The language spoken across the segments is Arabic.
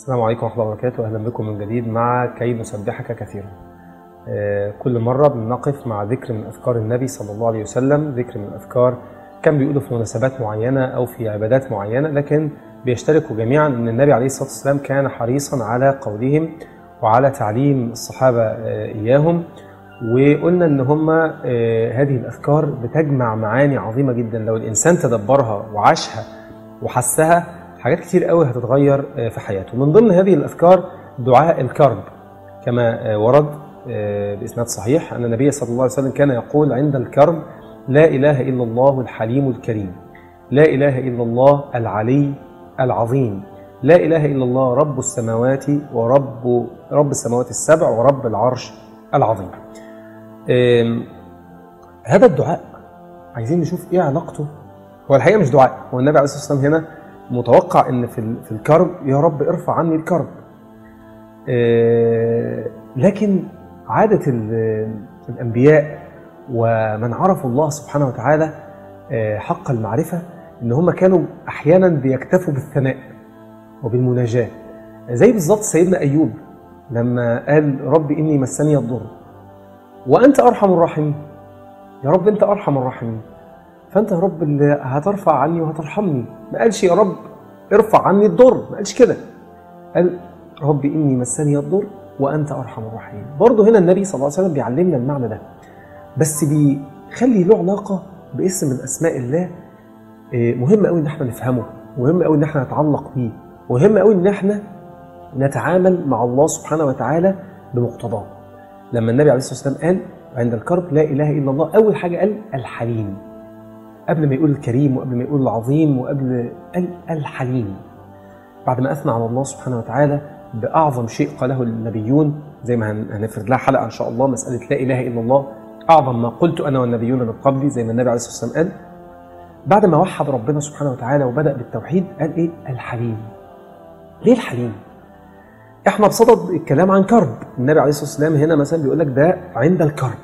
السلام عليكم ورحمة الله وبركاته. أهلا بكم من جديد مع كي نسبحك كثيرا. كل مرة بنقف مع ذكر من أذكار النبي صلى الله عليه وسلم، ذكر من أذكار كان بيقولوا في مناسبات معينة أو في عبادات معينة، لكن بيشتركوا جميعا أن النبي عليه الصلاة والسلام كان حريصا على قولهم وعلى تعليم الصحابة إياهم. وقلنا أن هذه الأذكار بتجمع معاني عظيمة جدا، لو الإنسان تدبرها وعاشها وحسها حاجات كتير قوي هتتغير في حياته. من ضمن هذه الأذكار دعاء الكرب، كما ورد بإسناد صحيح أن النبي صلى الله عليه وسلم كان يقول عند الكرب: لا إله إلا الله الحليم الكريم، لا إله إلا الله العلي العظيم، لا إله إلا الله رب السماوات رب السماوات السبع ورب العرش العظيم. هذا الدعاء عايزين نشوف إيه علاقته. هو الحقيقة مش دعاء، هو النبي عليه الصلاة والسلام هنا متوقع ان في الكرب يا رب ارفع عني الكرب، لكن عادة الأنبياء ومن عرفوا الله سبحانه وتعالى حق المعرفة ان هم كانوا احيانا بيكتفوا بالثناء وبالمناجاة، زي بالظبط سيدنا أيوب لما قال: رب إني مسني الضر وأنت أرحم الراحمين. يا رب أنت أرحم الراحمين، فأنت يا رب اللي هترفع عني وهترحمني. ما قالش يا رب ارفع عني الضر، ما قالش كده، قال رب إني مسني الضر وأنت أرحم الراحمين. برضه هنا النبي صلى الله عليه وسلم بيعلمنا المعنى ده، بس بيخلي له علاقة باسم من أسماء الله. مهم قوي إن احنا نفهمه، مهم قوي إن احنا نتعلق بيه، مهم قوي إن احنا نتعامل مع الله سبحانه وتعالى بمقتضاه. لما النبي عليه الصلاة والسلام قال عند الكرب لا إله إلا الله، أول حاجة قال الحليم، قبل ما يقول الكريم وقبل ما يقول العظيم وقبل قال الحليم. بعد ما أثنى على الله سبحانه وتعالى بأعظم شيء قاله النبيون، زي ما هنفرد لها حلقة إن شاء الله، مسألة لا إله إلا الله أعظم ما قلت أنا والنبيون من قبلي، زي ما النبي عليه الصلاة والسلام قال. بعد ما وحد ربنا سبحانه وتعالى وبدأ بالتوحيد قال إيه؟ الحليم. ليه الحليم؟ إحنا بصدد الكلام عن كرب، النبي عليه الصلاة والسلام هنا مثلا بيقول لك ده عند الكرب،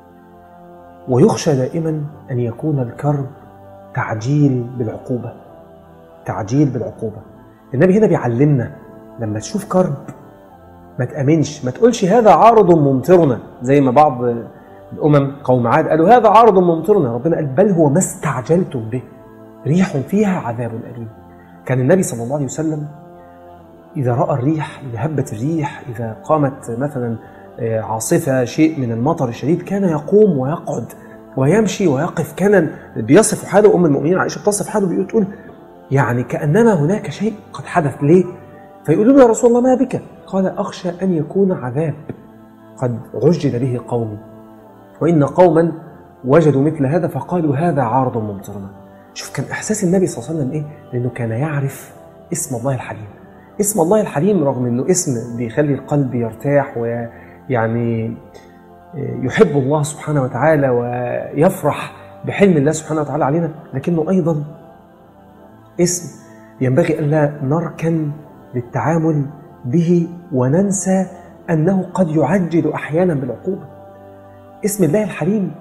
ويخشى دائما أن يكون الكرب تعجيل بالعقوبة، تعجيل بالعقوبة. النبي هنا بيعلمنا لما تشوف كرب ما تأمنش، ما تقولش هذا عارض ممطرنا، زي ما بعض الأمم قوم عاد قالوا هذا عارض ممطرنا. ربنا قال بل هو ما استعجلتم به ريح فيها عذاب أليم. كان النبي صلى الله عليه وسلم إذا رأى الريح، إذا هبت الريح، إذا قامت مثلا عاصفة شيء من المطر الشديد، كان يقوم ويقعد ويمشي ويقف. كان بيصف حاله، أم المؤمنين عائشة بتصف حاله بتقول يعني كأنما هناك شيء قد حدث. ليه؟ فيقولون له يا رسول الله ما بك؟ قال أخشى أن يكون عذاب قد عجل به قومي، وإن قوما وجدوا مثل هذا فقالوا هذا عارض ممطرنا. شوف كان إحساس النبي صلى الله عليه وسلم إيه؟ لأنه كان يعرف اسم الله الحليم. اسم الله الحليم رغم أنه اسم بيخلي القلب يرتاح ويعني يحب الله سبحانه وتعالى ويفرح بحلم الله سبحانه وتعالى علينا، لكنه أيضا اسم ينبغي ألا نركن للتعامل به وننسى أنه قد يعجل أحيانا بالعقوبة. اسم الله الحليم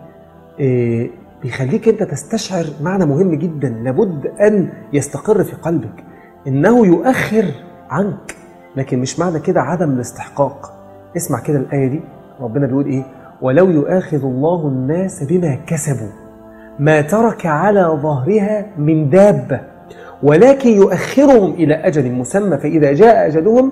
بيخليك أنت تستشعر معنى مهم جدا لابد أن يستقر في قلبك، إنه يؤخر عنك، لكن مش معنى كده عدم الاستحقاق. اسمع كده الآية دي، ربنا بيقول إيه؟ ولو يؤاخذ الله الناس بما كسبوا ما ترك على ظهرها من دابة ولكن يؤخرهم إلى أجل مسمى فإذا جاء أجلهم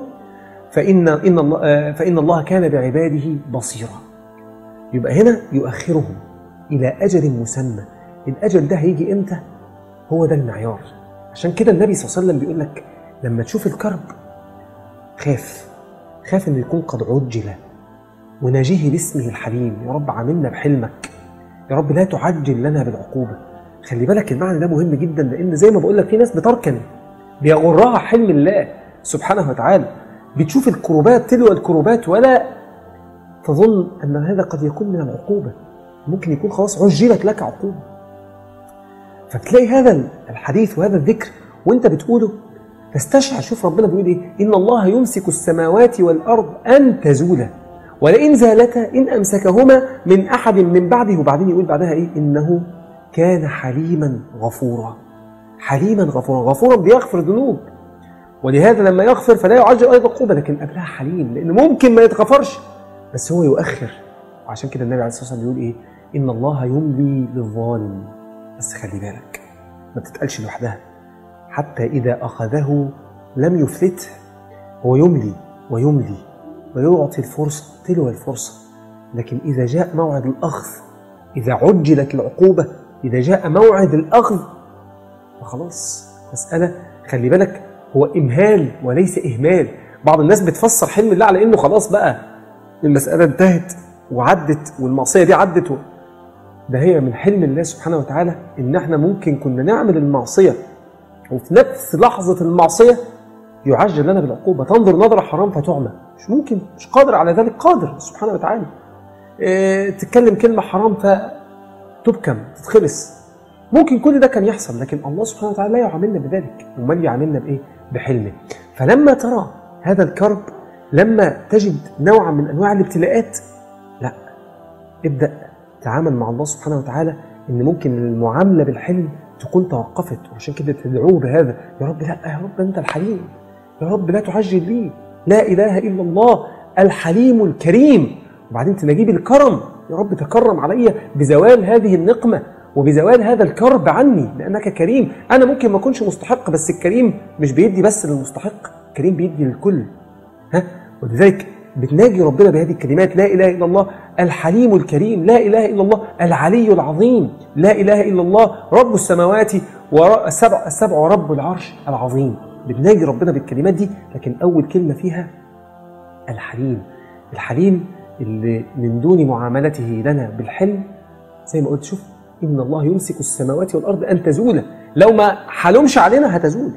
فإن الله كان بعباده بصيرا. يبقى هنا يؤخرهم إلى أجل مسمى. الأجل ده هيجي إمتى؟ هو ده المعيار. عشان كده النبي صلى الله عليه وسلم بيقول لك لما تشوف الكرب خاف إنه يكون قد عجل، وناجيه باسمه الحليم. يا رب عاملنا بحلمك، يا رب لا تعجل لنا بالعقوبة. خلي بالك المعنى ده مهم جدا، لأن زي ما بقول لك في ناس بتركن، بيغرها حلم الله سبحانه وتعالى، بتشوف الكروبات تلو الكروبات ولا تظن أن هذا قد يكون من العقوبة، ممكن يكون خلاص عجلت لك عقوبة. فتلاقي هذا الحديث وهذا الذكر وانت بتقوله تستشعر. شوف ربنا بيقول ايه؟ إن الله يمسك السماوات والأرض أن تزولا ولئن زالتا إن أمسكهما من أحد من بعده. وبعدين يقول بعدها إيه؟ إنه كان حليما غفورا. حليما غفورا، غفورا بيغفر الذنوب، ولهذا لما يغفر فلا يعجل أيضا عقوبة، لكن قبلها حليم، لأنه ممكن ما يتغفرش بس هو يؤخر. وعشان كده النبي عليه الصلاة والسلام بيقول إيه؟ إن الله يملي للظالم، بس خلي بالك ما تتقالش لوحدها، حتى إذا أخذه لم يفلته. هو يملي ويملي ويعطي الفرصة تلو الفرصة، لكن إذا جاء موعد الأخذ، إذا عجلت العقوبة، إذا جاء موعد الأخذ فخلاص مسألة. خلي بالك هو إمهال وليس إهمال. بعض الناس بتفسر حلم الله على إنه خلاص بقى المسألة انتهت وعدت والمعصية دي عدت. ده هي من حلم الله سبحانه وتعالى إن احنا ممكن كنا نعمل المعصية وفي نفس لحظة المعصية يعجل لنا بالعقوبة. تنظر نظرة حرام فتعمى، مش ممكن، مش قادر على ذلك، قادر سبحانه وتعالى. تتكلم كلمة حرام فتبكم تتخلص، ممكن كل ده كان يحصل، لكن الله سبحانه وتعالى لا يعاملنا بذلك. امال يعاملنا بايه؟ بحلمه. فلما ترى هذا الكرب، لما تجد نوعا من انواع الابتلاءات، لا، ابدا تعامل مع الله سبحانه وتعالى ان ممكن المعامله بالحلم تكون توقفت، وعشان كده تدعوه بهذا: يا رب لا، يا رب انت الحليم، يا رب لا تعجل لي، لا اله الا الله الحليم الكريم. وبعدين تناجيه بالكرم: يا رب تكرم علي بزوال هذه النقمه وبزوال هذا الكرب عني، لأنك كريم. أنا ممكن ما أكونش مستحق، بس الكريم مش بيدي بس للمستحق، الكريم بيدي للكل. ولذلك بتناجي ربنا بهذه الكلمات: لا إله إلا الله الحليم الكريم، لا إله إلا الله العلي العظيم، لا إله إلا الله رب السماوات السبع ورب العرش العظيم. بتناجي ربنا بالكلمات دي، لكن أول كلمة فيها الحليم. الحليم اللي من دون معاملته لنا بالحلم، زي ما قلت، شوف: إن الله يمسك السماوات والأرض أن تزولا. لو ما حلمش علينا هتزول،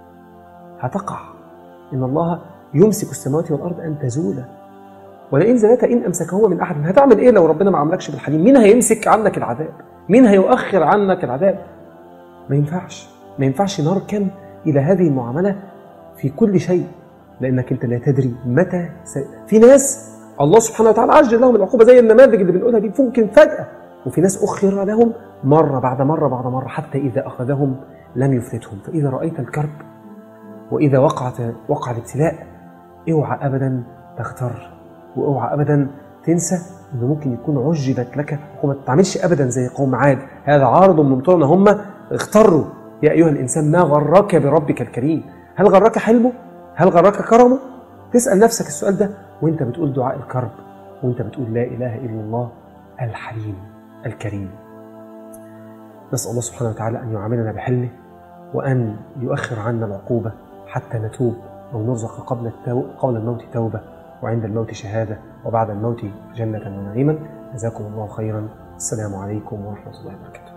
هتقع. إن الله يمسك السماوات والأرض أن تزولا ولئن زالتا إن أمسكهما من أحد. هتعمل إيه لو ربنا ما عملكش بالحليم؟ مين هيمسك عنك العذاب؟ مين هيؤخر عنك العذاب؟ ما ينفعش، ما ينفعش نركن إلى هذه المعاملة في كل شيء، لأنك أنت لا تدري متى في ناس الله سبحانه وتعالى عجل لهم العقوبة زي النماذج اللي بنقولها دي، ممكن فجأة، وفي ناس أخر لهم مرة بعد مرة بعد مرة، حتى إذا أخذهم لم يفلتهم. فإذا رأيت الكرب وإذا وقع الابتلاء، اوعى أبدا تغتر، واوعى أبدا تنسى أنه ممكن يكون عجلت لك وما تعملش أبدا زي قوم عاد. هذا عارض ممطرنا، هم اغتروا. يا أيها الإنسان ما غرك بربك الكريم؟ هل غرك حلمه؟ هل غرك كرمه؟ تسأل نفسك السؤال ده وانت بتقول دعاء الكرب، وانت بتقول لا إله إلا الله الحليم الكريم. نسأل الله سبحانه وتعالى أن يعاملنا بحلمه، وأن يؤخر عنا العقوبة حتى نتوب، أو نرزق قبل الموت توبة، وعند الموت شهادة، وبعد الموت جنة ونعيما. جزاكم الله خيرا. السلام عليكم ورحمة الله وبركاته.